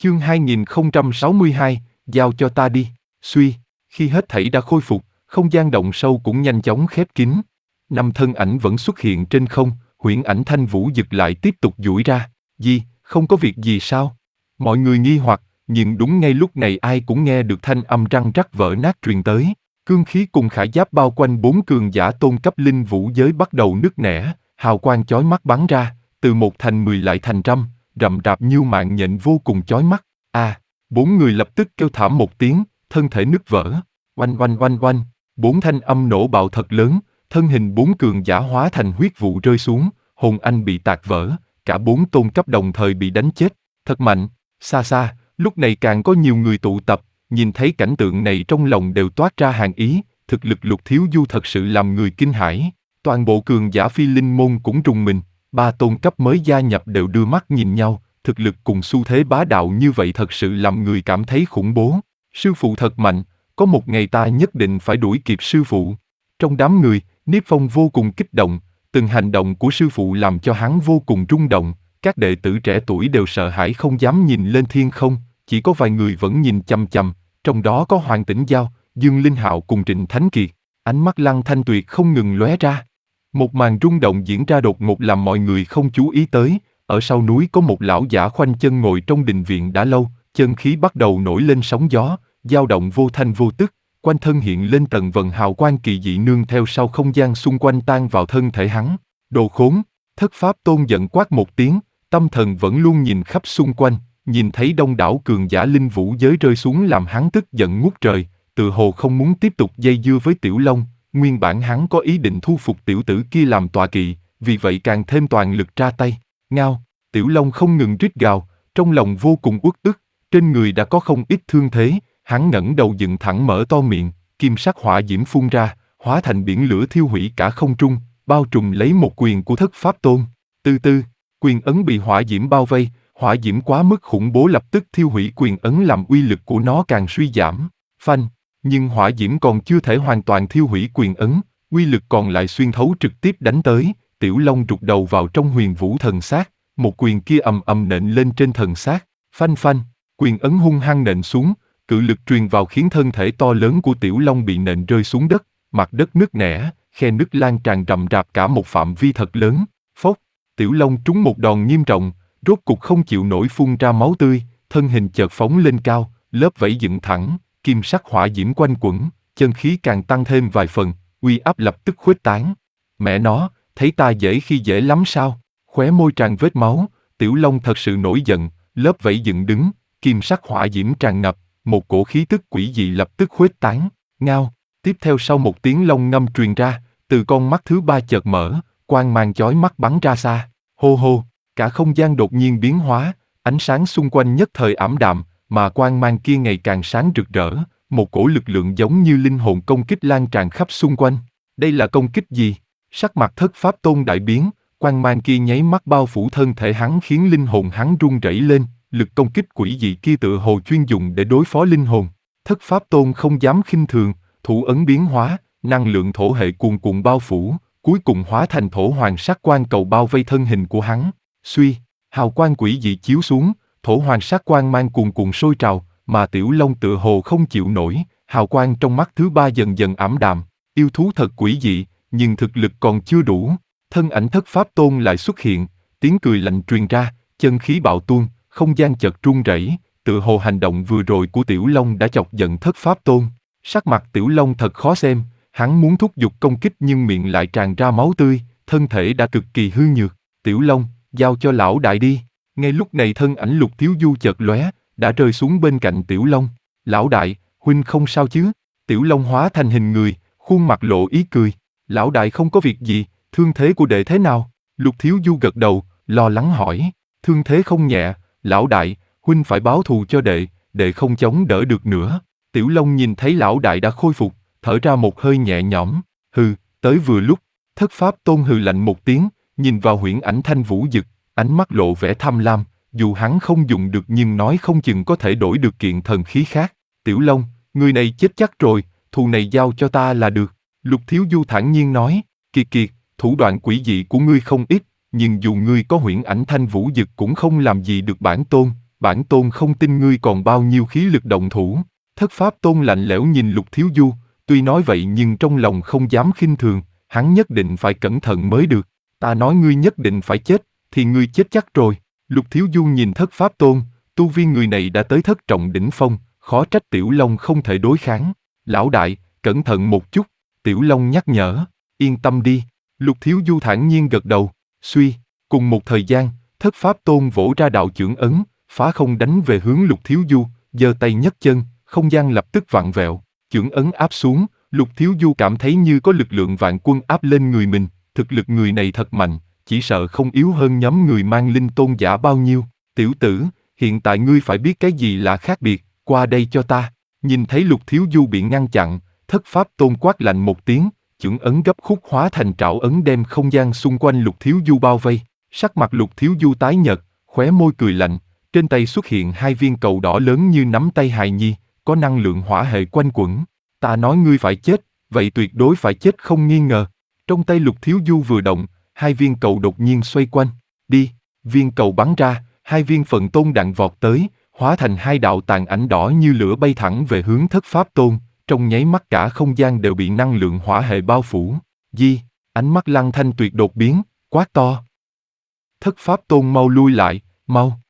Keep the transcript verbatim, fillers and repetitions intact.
Chương hai nghìn không trăm sáu mươi hai, giao cho ta đi. Suy, khi hết thảy đã khôi phục, không gian động sâu cũng nhanh chóng khép kín. Năm thân ảnh vẫn xuất hiện trên không, huyễn ảnh Thanh Vũ Dực lại tiếp tục duỗi ra. Gì, không có việc gì sao? Mọi người nghi hoặc, nhưng đúng ngay lúc này ai cũng nghe được thanh âm răng rắc vỡ nát truyền tới. Cương khí cùng khải giáp bao quanh bốn cường giả tôn cấp linh vũ giới bắt đầu nứt nẻ, hào quang chói mắt bắn ra, từ một thành mười lại thành trăm, rậm rạp như mạng nhện vô cùng chói mắt. A, à, bốn người lập tức kêu thảm một tiếng, thân thể nứt vỡ. Oanh oanh oanh oanh, bốn thanh âm nổ bạo thật lớn, thân hình bốn cường giả hóa thành huyết vụ rơi xuống, hồn anh bị tạc vỡ, cả bốn tôn cấp đồng thời bị đánh chết. Thật mạnh. Xa xa, lúc này càng có nhiều người tụ tập, nhìn thấy cảnh tượng này trong lòng đều toát ra hàng ý, thực lực Lục Thiếu Du thật sự làm người kinh hãi. Toàn bộ cường giả phi linh môn cũng rùng mình, ba tôn cấp mới gia nhập đều đưa mắt nhìn nhau, thực lực cùng xu thế bá đạo như vậy thật sự làm người cảm thấy khủng bố. Sư phụ thật mạnh, có một ngày ta nhất định phải đuổi kịp sư phụ. Trong đám người, Niếp Phong vô cùng kích động, từng hành động của sư phụ làm cho hắn vô cùng rung động. Các đệ tử trẻ tuổi đều sợ hãi không dám nhìn lên thiên không, chỉ có vài người vẫn nhìn chằm chằm, trong đó có Hoàng Tĩnh Giao, Dương Linh Hạo cùng Trịnh Thánh Kiệt. Ánh mắt Lăng Thanh Tuyệt không ngừng lóe ra. Một màn rung động diễn ra đột ngột làm mọi người không chú ý tới. Ở sau núi có một lão giả khoanh chân ngồi trong đình viện đã lâu, chân khí bắt đầu nổi lên sóng gió, dao động vô thanh vô tức, quanh thân hiện lên tầng vần hào quang kỳ dị nương theo sau không gian xung quanh tan vào thân thể hắn. Đồ khốn! Thất Pháp Tôn giận quát một tiếng, tâm thần vẫn luôn nhìn khắp xung quanh, nhìn thấy đông đảo cường giả linh vũ giới rơi xuống làm hắn tức giận ngút trời, tự hồ không muốn tiếp tục dây dưa với Tiểu Long. Nguyên bản hắn có ý định thu phục tiểu tử kia làm tọa kỵ, vì vậy càng thêm toàn lực ra tay. Ngao, Tiểu Long không ngừng rít gào, trong lòng vô cùng uất ức, trên người đã có không ít thương thế, hắn ngẩng đầu dựng thẳng mở to miệng, kim sắc hỏa diễm phun ra, hóa thành biển lửa thiêu hủy cả không trung, bao trùm lấy một quyền của Thất Pháp Tôn. Từ từ, quyền ấn bị hỏa diễm bao vây, hỏa diễm quá mức khủng bố lập tức thiêu hủy quyền ấn làm uy lực của nó càng suy giảm. Phanh, nhưng hỏa diễm còn chưa thể hoàn toàn thiêu hủy quyền ấn, uy lực còn lại xuyên thấu trực tiếp đánh tới. Tiểu Long rụt đầu vào trong huyền vũ thần sát, một quyền kia ầm ầm nện lên trên thần sát. Phanh phanh, quyền ấn hung hăng nện xuống, cự lực truyền vào khiến thân thể to lớn của Tiểu Long bị nện rơi xuống đất, mặt đất nứt nẻ, khe nứt lan tràn rậm rạp cả một phạm vi thật lớn. Phốc, Tiểu Long trúng một đòn nghiêm trọng, rốt cục không chịu nổi phun ra máu tươi, thân hình chợt phóng lên cao, lớp vảy dựng thẳng, kim sắc hỏa diễm quanh quẩn, chân khí càng tăng thêm vài phần, uy áp lập tức khuếch tán. Mẹ nó, thấy ta dễ khi dễ lắm sao? Khóe môi tràn vết máu, Tiểu Long thật sự nổi giận, lớp vảy dựng đứng, kim sắc hỏa diễm tràn ngập, một cổ khí tức quỷ dị lập tức khuếch tán. Ngao, tiếp theo sau một tiếng long ngâm truyền ra, từ con mắt thứ ba chợt mở, quang mang chói mắt bắn ra xa. Hô hô, cả không gian đột nhiên biến hóa, ánh sáng xung quanh nhất thời ảm đạm, mà quang mang kia ngày càng sáng rực rỡ, một cổ lực lượng giống như linh hồn công kích lan tràn khắp xung quanh. Đây là công kích gì? Sắc mặt Thất Pháp Tôn đại biến, quang mang kia nháy mắt bao phủ thân thể hắn khiến linh hồn hắn run rẩy lên, lực công kích quỷ dị kia tựa hồ chuyên dùng để đối phó linh hồn. Thất Pháp Tôn không dám khinh thường, thủ ấn biến hóa, năng lượng thổ hệ cuồn cuộn bao phủ, cuối cùng hóa thành thổ hoàng sắc quang cầu bao vây thân hình của hắn. Suy, hào quang quỷ dị chiếu xuống, thổ hoàng sắc quang mang cuồn cuộn sôi trào, mà Tiểu Long tựa hồ không chịu nổi, hào quang trong mắt thứ ba dần dần ảm đạm. Yêu thú thật quỷ dị, nhưng thực lực còn chưa đủ. Thân ảnh Thất Pháp Tôn lại xuất hiện, tiếng cười lạnh truyền ra, chân khí bạo tuôn, không gian chợt rung rẩy, tựa hồ hành động vừa rồi của Tiểu Long đã chọc giận Thất Pháp Tôn. Sắc mặt Tiểu Long thật khó xem, hắn muốn thúc giục công kích nhưng miệng lại tràn ra máu tươi, thân thể đã cực kỳ hư nhược. Tiểu Long, giao cho lão đại đi. Ngay lúc này thân ảnh Lục Thiếu Du chợt lóe, đã rơi xuống bên cạnh Tiểu Long. Lão đại, huynh không sao chứ? Tiểu Long hóa thành hình người, khuôn mặt lộ ý cười. Lão đại không có việc gì, thương thế của đệ thế nào? Lục Thiếu Du gật đầu, lo lắng hỏi. Thương thế không nhẹ, lão đại, huynh phải báo thù cho đệ, đệ không chống đỡ được nữa. Tiểu Long nhìn thấy lão đại đã khôi phục, thở ra một hơi nhẹ nhõm. Hừ, tới vừa lúc. Thất Pháp Tôn hừ lạnh một tiếng, nhìn vào huyễn ảnh Thanh Vũ Dực, ánh mắt lộ vẻ tham lam, dù hắn không dùng được nhưng nói không chừng có thể đổi được kiện thần khí khác. Tiểu Long, người này chết chắc rồi, thù này giao cho ta là được. Lục Thiếu Du thản nhiên nói, kiệt kiệt, thủ đoạn quỷ dị của ngươi không ít, nhưng dù ngươi có huyễn ảnh Thanh Vũ Dực cũng không làm gì được bản tôn, bản tôn không tin ngươi còn bao nhiêu khí lực động thủ. Thất Pháp Tôn lạnh lẽo nhìn Lục Thiếu Du, tuy nói vậy nhưng trong lòng không dám khinh thường, hắn nhất định phải cẩn thận mới được. Ta nói ngươi nhất định phải chết, thì ngươi chết chắc rồi. Lục Thiếu Du nhìn Thất Pháp Tôn, tu vi người này đã tới thất trọng đỉnh phong, khó trách Tiểu Long không thể đối kháng. Lão đại, cẩn thận một chút, Tiểu Long nhắc nhở. Yên tâm đi. Lục Thiếu Du thản nhiên gật đầu. Suy, cùng một thời gian, Thất Pháp Tôn vỗ ra đạo chưởng ấn, phá không đánh về hướng Lục Thiếu Du, giơ tay nhấc chân, không gian lập tức vặn vẹo, chưởng ấn áp xuống. Lục Thiếu Du cảm thấy như có lực lượng vạn quân áp lên người mình, thực lực người này thật mạnh, chỉ sợ không yếu hơn nhóm người mang linh tôn giả bao nhiêu. Tiểu tử, hiện tại ngươi phải biết cái gì là khác biệt, qua đây cho ta. Nhìn thấy Lục Thiếu Du bị ngăn chặn, Thất Pháp Tôn quát lạnh một tiếng, chưởng ấn gấp khúc hóa thành trảo ấn đem không gian xung quanh Lục Thiếu Du bao vây. Sắc mặt Lục Thiếu Du tái nhợt, khóe môi cười lạnh, trên tay xuất hiện hai viên cầu đỏ lớn như nắm tay hài nhi, có năng lượng hỏa hệ quanh quẩn. Ta nói ngươi phải chết, vậy tuyệt đối phải chết không nghi ngờ. Trong tay Lục Thiếu Du vừa động, hai viên cầu đột nhiên xoay quanh. Đi, viên cầu bắn ra, hai viên Phận Tôn đạn vọt tới, hóa thành hai đạo tàn ảnh đỏ như lửa bay thẳng về hướng Thất Pháp Tôn. Trong nháy mắt cả không gian đều bị năng lượng hỏa hệ bao phủ. Di, ánh mắt Lăng Thanh Tuyệt đột biến, quát to. Thất Pháp Tôn mau lui lại, mau.